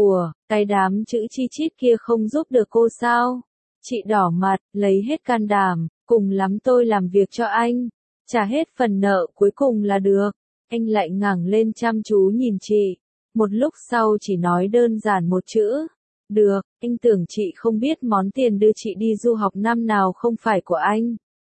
cái đám chữ chi chít kia không giúp được cô sao? Chị đỏ mặt, lấy hết can đảm, cùng lắm tôi làm việc cho anh, trả hết phần nợ cuối cùng là được. Anh lại ngẩng lên chăm chú nhìn chị, một lúc sau chỉ nói đơn giản một chữ. Được, anh tưởng chị không biết món tiền đưa chị đi du học năm nào không phải của anh,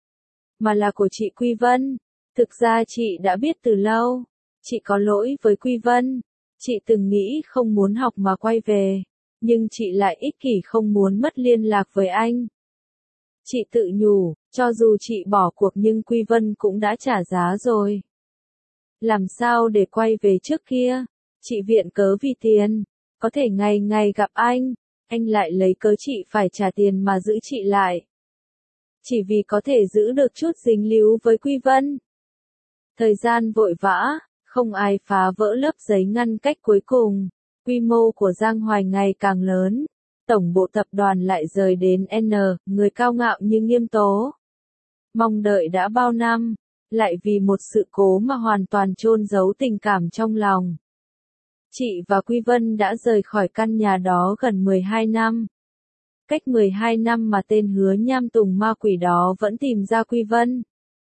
mà là của chị Quy Vân. Thực ra chị đã biết từ lâu, chị có lỗi với Quy Vân. Chị từng nghĩ không muốn học mà quay về, nhưng chị lại ích kỷ không muốn mất liên lạc với anh. Chị tự nhủ, Cho dù chị bỏ cuộc nhưng Quy Vân cũng đã trả giá rồi. Làm sao để quay về trước kia? Chị viện cớ vì tiền. Có thể ngày ngày gặp anh lại lấy cớ chị phải trả tiền mà giữ chị lại. Chỉ vì có thể giữ được chút dính líu với Quy Vân. Thời gian vội vã, không ai phá vỡ lớp giấy ngăn cách cuối cùng. Quy mô của Giang Hoài ngày càng lớn. Tổng bộ tập đoàn lại rời đến N, người cao ngạo như Nghiêm Tố. Mong đợi đã bao năm, lại vì một sự cố mà hoàn toàn chôn giấu tình cảm trong lòng. Chị và Quy Vân đã rời khỏi căn nhà đó gần 12 năm. Cách 12 năm mà tên Hứa Nham Tùng ma quỷ đó vẫn tìm ra Quy Vân.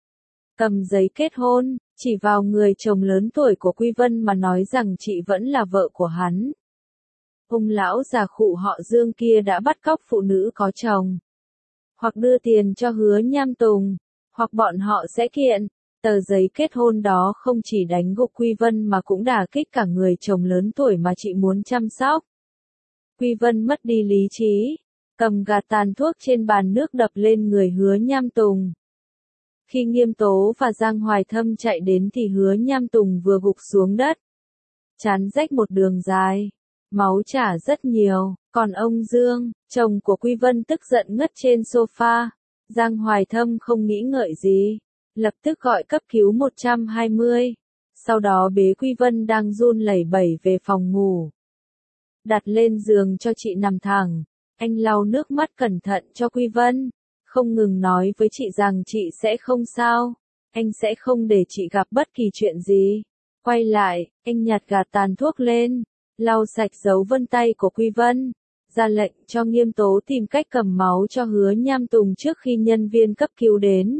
Cầm giấy kết hôn, chỉ vào người chồng lớn tuổi của Quy Vân mà nói rằng chị vẫn là vợ của hắn. Ông lão già khụ họ Dương kia đã bắt cóc phụ nữ có chồng. Hoặc đưa tiền cho Hứa Nham Tùng, hoặc bọn họ sẽ kiện. Tờ giấy kết hôn đó không chỉ đánh gục Quy Vân mà cũng đả kích cả người chồng lớn tuổi mà chị muốn chăm sóc. Quy Vân mất đi lý trí, cầm gạt tàn thuốc trên bàn nước đập lên người Hứa Nham Tùng. Khi Nghiêm Tố và Giang Hoài Thâm chạy đến thì Hứa Nham Tùng vừa gục xuống đất. Chán rách một đường dài, máu chảy rất nhiều, còn ông Dương, chồng của Quy Vân tức giận ngất trên sofa. Giang Hoài Thâm không nghĩ ngợi gì, lập tức gọi cấp cứu 120. Sau đó bế Quy Vân đang run lẩy bẩy về phòng ngủ. Đặt lên giường cho chị nằm thẳng, anh lau nước mắt cẩn thận cho Quy Vân, không ngừng nói với chị rằng chị sẽ không sao, anh sẽ không để chị gặp bất kỳ chuyện gì. Quay lại, anh nhặt gạt tàn thuốc lên, lau sạch dấu vân tay của Quy Vân, ra lệnh cho Nghiêm Tố tìm cách cầm máu cho Hứa Nham Tùng trước khi nhân viên cấp cứu đến.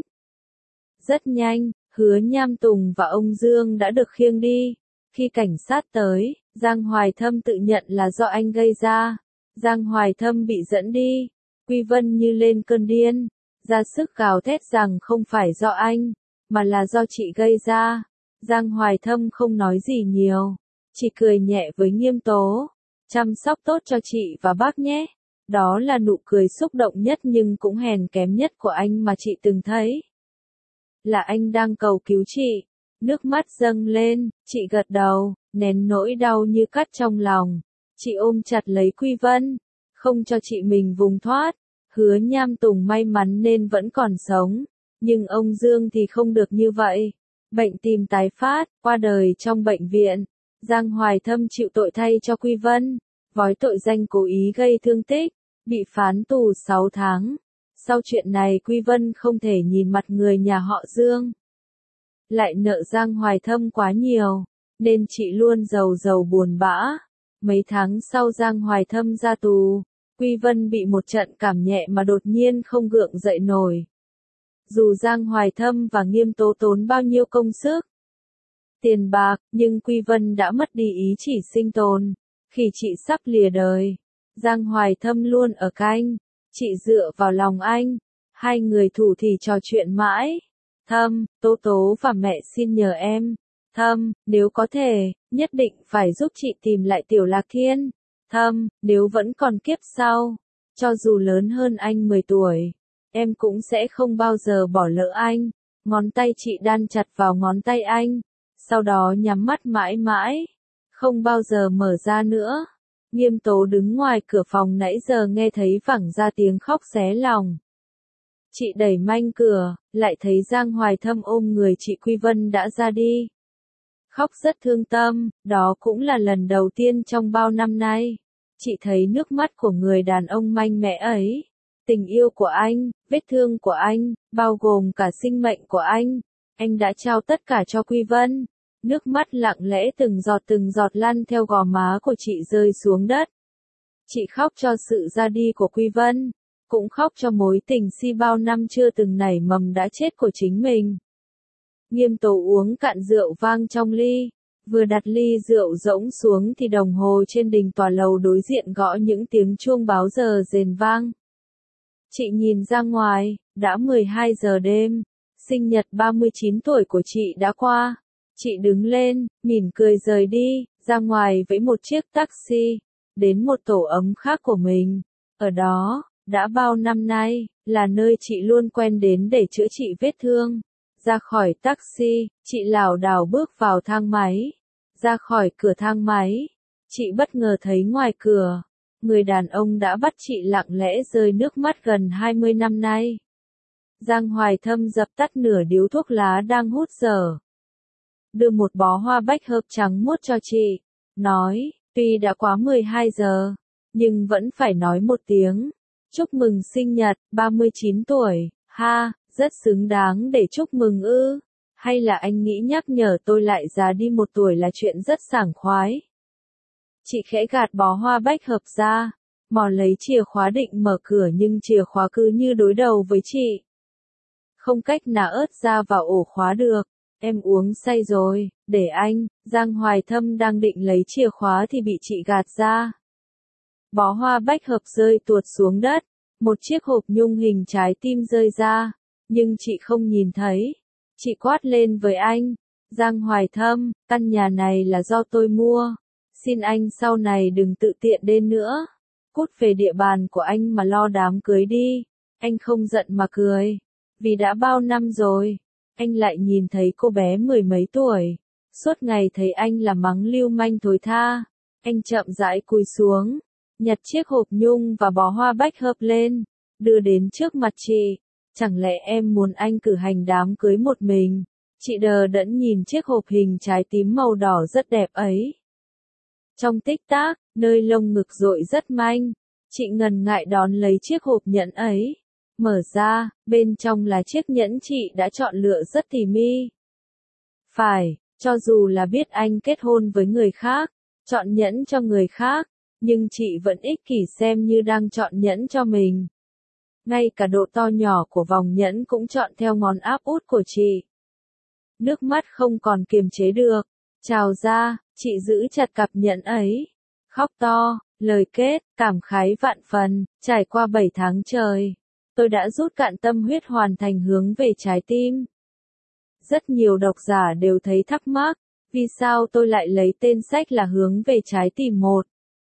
Rất nhanh, Hứa Nham Tùng và ông Dương đã được khiêng đi. Khi cảnh sát tới, Giang Hoài Thâm tự nhận là do anh gây ra. Giang Hoài Thâm bị dẫn đi. Quy Vân như lên cơn điên, ra sức gào thét rằng không phải do anh, mà là do chị gây ra. Giang Hoài Thâm không nói gì nhiều, chỉ cười nhẹ với Nghiêm Tố. Chăm sóc tốt cho chị và bác nhé. Đó là nụ cười xúc động nhất nhưng cũng hèn kém nhất của anh mà chị từng thấy. Là anh đang cầu cứu chị. Nước mắt dâng lên, chị gật đầu, nén nỗi đau như cắt trong lòng. Chị ôm chặt lấy Quy Vân, không cho chị mình vùng thoát. Hứa Nham Tùng may mắn nên vẫn còn sống, nhưng ông Dương thì không được như vậy. Bệnh tim tái phát, qua đời trong bệnh viện. Giang Hoài Thâm chịu tội thay cho Quy Vân, vói tội danh cố ý gây thương tích, bị phán tù 6 tháng. Sau chuyện này Quy Vân không thể nhìn mặt người nhà họ Dương. Lại nợ Giang Hoài Thâm quá nhiều, nên chị luôn rầu buồn bã. Mấy tháng sau Giang Hoài Thâm ra tù, Quy Vân bị một trận cảm nhẹ mà đột nhiên không gượng dậy nổi. Dù Giang Hoài Thâm và Nghiêm Tố tốn bao nhiêu công sức, tiền bạc, nhưng Quy Vân đã mất đi ý chỉ sinh tồn. Khi chị sắp lìa đời, Giang Hoài Thâm luôn ở cạnh, chị dựa vào lòng anh, hai người thủ thỉ trò chuyện mãi. Thâm, Tố Tố và mẹ xin nhờ em. Thâm, nếu có thể, nhất định phải giúp chị tìm lại Tiểu Lạc Thiên. Thâm, nếu vẫn còn kiếp sau, cho dù lớn hơn anh 10 tuổi, em cũng sẽ không bao giờ bỏ lỡ anh. Ngón tay chị đan chặt vào ngón tay anh, sau đó nhắm mắt mãi mãi, không bao giờ mở ra nữa. Nghiêm Tố đứng ngoài cửa phòng nãy giờ nghe thấy vẳng ra tiếng khóc xé lòng. Chị đẩy manh cửa, lại thấy Giang Hoài Thâm ôm người chị Quy Vân đã ra đi. Khóc rất thương tâm, đó cũng là lần đầu tiên trong bao năm nay. Chị thấy nước mắt của người đàn ông mạnh mẽ ấy. Tình yêu của anh, vết thương của anh, bao gồm cả sinh mệnh của anh đã trao tất cả cho Quy Vân. Nước mắt lặng lẽ từng giọt lăn theo gò má của chị rơi xuống đất. Chị khóc cho sự ra đi của Quy Vân, cũng khóc cho mối tình si bao năm chưa từng nảy mầm đã chết của chính mình. Nghiêm Tố uống cạn rượu vang trong ly, vừa đặt ly rượu rỗng xuống thì đồng hồ trên đỉnh tòa lầu đối diện gõ những tiếng chuông báo giờ rền vang. Chị nhìn ra ngoài, đã 12 giờ đêm, sinh nhật 39 tuổi của chị đã qua. Chị đứng lên, mỉm cười rời đi, ra ngoài với một chiếc taxi, đến một tổ ấm khác của mình. Ở đó, Đã bao năm nay, là nơi chị luôn quen đến để chữa trị vết thương. Ra khỏi taxi, chị lảo đảo bước vào thang máy. Ra khỏi cửa thang máy, chị bất ngờ thấy ngoài cửa, người đàn ông đã bắt chị lặng lẽ rơi nước mắt gần 20 năm nay. Giang Hoài Thâm dập tắt nửa điếu thuốc lá đang hút dở. Đưa một bó hoa bách hợp trắng muốt cho chị. Nói, tuy đã quá 12 giờ, nhưng vẫn phải nói một tiếng. Chúc mừng sinh nhật, 39 tuổi, ha, rất xứng đáng để chúc mừng ư. Hay là anh nghĩ nhắc nhở tôi lại già đi một tuổi là chuyện rất sảng khoái. Chị khẽ gạt bó hoa bách hợp ra, mò lấy chìa khóa định mở cửa nhưng chìa khóa cứ như đối đầu với chị. Không cách nào ớt ra vào ổ khóa được. Em uống say rồi, để anh. Giang Hoài Thâm đang định lấy chìa khóa thì bị chị gạt ra. Bó hoa bách hợp rơi tuột xuống đất. Một chiếc hộp nhung hình trái tim rơi ra. Nhưng chị không nhìn thấy. Chị quát lên với anh. Giang Hoài Thâm, căn nhà này là do tôi mua. Xin anh sau này đừng tự tiện đến nữa. Cút về địa bàn của anh mà lo đám cưới đi. Anh không giận mà cười. Vì đã bao năm rồi, anh lại nhìn thấy cô bé mười mấy tuổi. Suốt ngày thấy anh là mắng lưu manh thối tha. Anh chậm rãi cúi xuống, nhặt chiếc hộp nhung và bó hoa bách hợp lên, đưa đến trước mặt chị. Chẳng lẽ em muốn anh cử hành đám cưới một mình? Chị đờ đẫn nhìn chiếc hộp hình trái tím màu đỏ rất đẹp ấy. Trong tích tắc, nơi lông ngực rội rất manh, chị ngần ngại đón lấy chiếc hộp nhẫn ấy. Mở ra, bên trong là chiếc nhẫn chị đã chọn lựa rất tỉ mỉ. Phải, cho dù là biết anh kết hôn với người khác, chọn nhẫn cho người khác, nhưng chị vẫn ích kỷ xem như đang chọn nhẫn cho mình. Ngay cả độ to nhỏ của vòng nhẫn cũng chọn theo ngón áp út của chị. Nước mắt không còn kiềm chế được, trào ra, chị giữ chặt cặp nhẫn ấy. Khóc to, lời kết, cảm khái vạn phần, trải qua 7 tháng trời. Tôi đã rút cạn tâm huyết hoàn thành hướng về trái tim. Rất nhiều độc giả đều thấy thắc mắc, vì sao tôi lại lấy tên sách là hướng về trái tim một.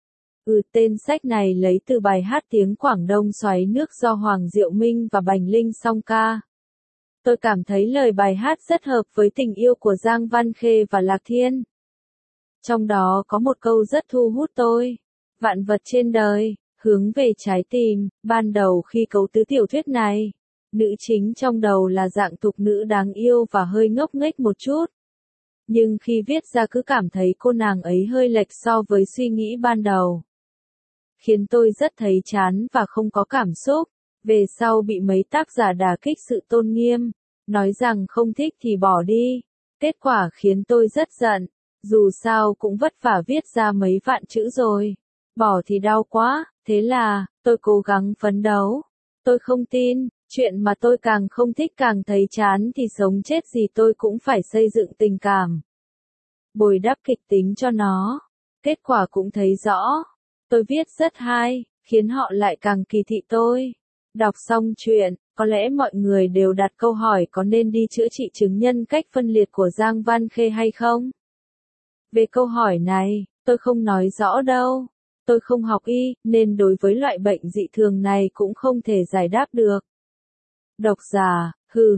Tên sách này lấy từ bài hát tiếng Quảng Đông Xoáy nước do Hoàng Diệu Minh và Bành Linh song ca. Tôi cảm thấy lời bài hát rất hợp với tình yêu của Giang Văn Khê và Lạc Thiên. Trong đó có một câu rất thu hút tôi. Vạn vật trên đời, hướng về trái tim. Ban đầu khi cấu tứ tiểu thuyết này, nữ chính trong đầu là dạng tục nữ đáng yêu và hơi ngốc nghếch một chút. Nhưng khi viết ra cứ cảm thấy cô nàng ấy hơi lệch so với suy nghĩ ban đầu. Khiến tôi rất thấy chán và không có cảm xúc. Về sau bị mấy tác giả đả kích sự tôn nghiêm, nói rằng không thích thì bỏ đi. Kết quả khiến tôi rất giận. Dù sao cũng vất vả viết ra mấy vạn chữ rồi. Bỏ thì đau quá, thế là, tôi cố gắng phấn đấu. Tôi không tin, chuyện mà tôi càng không thích càng thấy chán thì sống chết gì tôi cũng phải xây dựng tình cảm. Bồi đắp kịch tính cho nó. Kết quả cũng thấy rõ. Tôi viết rất hay, khiến họ lại càng kỳ thị tôi. Đọc xong chuyện, có lẽ mọi người đều đặt câu hỏi có nên đi chữa trị chứng nhân cách phân liệt của Giang Văn Khê hay không? Về câu hỏi này, tôi không nói rõ đâu. Tôi không học y, nên đối với loại bệnh dị thường này cũng không thể giải đáp được. Độc giả,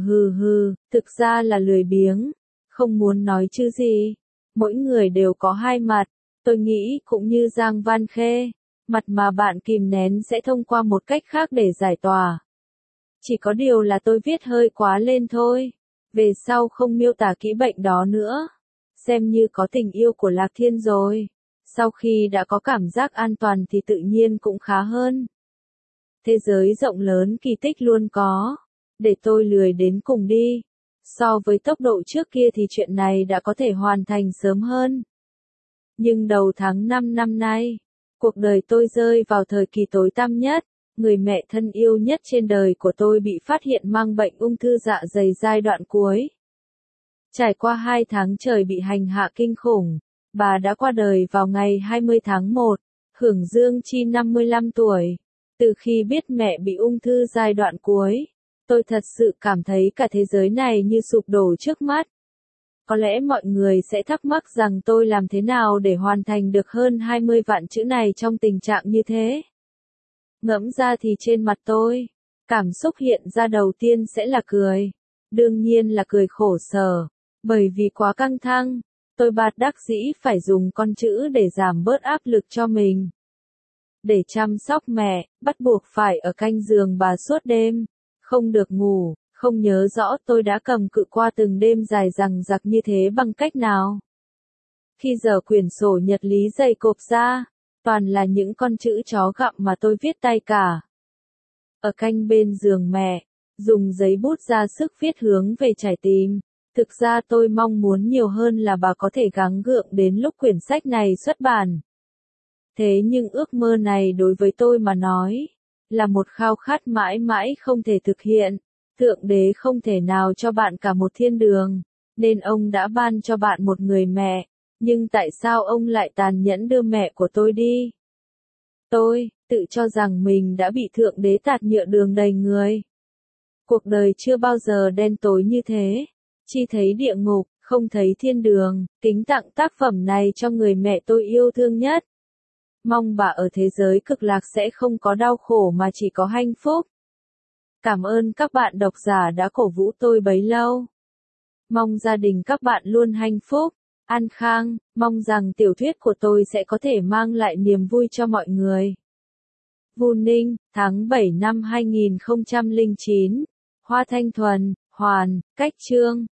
thực ra là lười biếng, không muốn nói chứ gì. Mỗi người đều có hai mặt, tôi nghĩ cũng như Giang Văn Khê, mặt mà bạn kìm nén sẽ thông qua một cách khác để giải tỏa. Chỉ có điều là tôi viết hơi quá lên thôi, về sau không miêu tả kỹ bệnh đó nữa. Xem như có tình yêu của Lạc Thiên rồi. Sau khi đã có cảm giác an toàn thì tự nhiên cũng khá hơn. Thế giới rộng lớn kỳ tích luôn có. Để tôi lười đến cùng đi. So với tốc độ trước kia thì chuyện này đã có thể hoàn thành sớm hơn. Nhưng đầu tháng 5 năm nay, cuộc đời tôi rơi vào thời kỳ tối tăm nhất. Người mẹ thân yêu nhất trên đời của tôi bị phát hiện mang bệnh ung thư dạ dày giai đoạn cuối. Trải qua 2 tháng trời bị hành hạ kinh khủng, bà đã qua đời vào ngày 20 tháng 1, hưởng dương chi 55 tuổi. Từ khi biết mẹ bị ung thư giai đoạn cuối, tôi thật sự cảm thấy cả thế giới này như sụp đổ trước mắt. Có lẽ mọi người sẽ thắc mắc rằng tôi làm thế nào để hoàn thành được hơn 20 vạn chữ này trong tình trạng như thế. Ngẫm ra thì trên mặt tôi, cảm xúc hiện ra đầu tiên sẽ là cười. Đương nhiên là cười khổ sở, bởi vì quá căng thẳng, tôi bất đắc dĩ phải dùng con chữ để giảm bớt áp lực cho mình. Để chăm sóc mẹ, bắt buộc phải ở cạnh giường bà suốt đêm, không được ngủ, không nhớ rõ tôi đã cầm cự qua từng đêm dài dằng dặc như thế bằng cách nào. Khi dở quyển sổ nhật lý dày cộp ra, toàn là những con chữ chó gặm mà tôi viết tay cả. Ở cạnh bên giường mẹ, dùng giấy bút ra sức viết hướng về trải tim. Thực ra tôi mong muốn nhiều hơn là bà có thể gắng gượng đến lúc quyển sách này xuất bản. Thế nhưng ước mơ này đối với tôi mà nói, là một khao khát mãi mãi không thể thực hiện. Thượng đế không thể nào cho bạn cả một thiên đường, nên ông đã ban cho bạn một người mẹ, nhưng tại sao ông lại tàn nhẫn đưa mẹ của tôi đi? Tôi, tự cho rằng mình đã bị thượng đế tạt nhựa đường đầy người. Cuộc đời chưa bao giờ đen tối như thế, chỉ thấy địa ngục, không thấy thiên đường, kính tặng tác phẩm này cho người mẹ tôi yêu thương nhất. Mong bà ở thế giới cực lạc sẽ không có đau khổ mà chỉ có hạnh phúc. Cảm ơn các bạn độc giả đã cổ vũ tôi bấy lâu. Mong gia đình các bạn luôn hạnh phúc, an khang, mong rằng tiểu thuyết của tôi sẽ có thể mang lại niềm vui cho mọi người. Vu Ninh, tháng 7 năm 2009, Hoa Thanh Thuần, Hoàn, Cách Chương.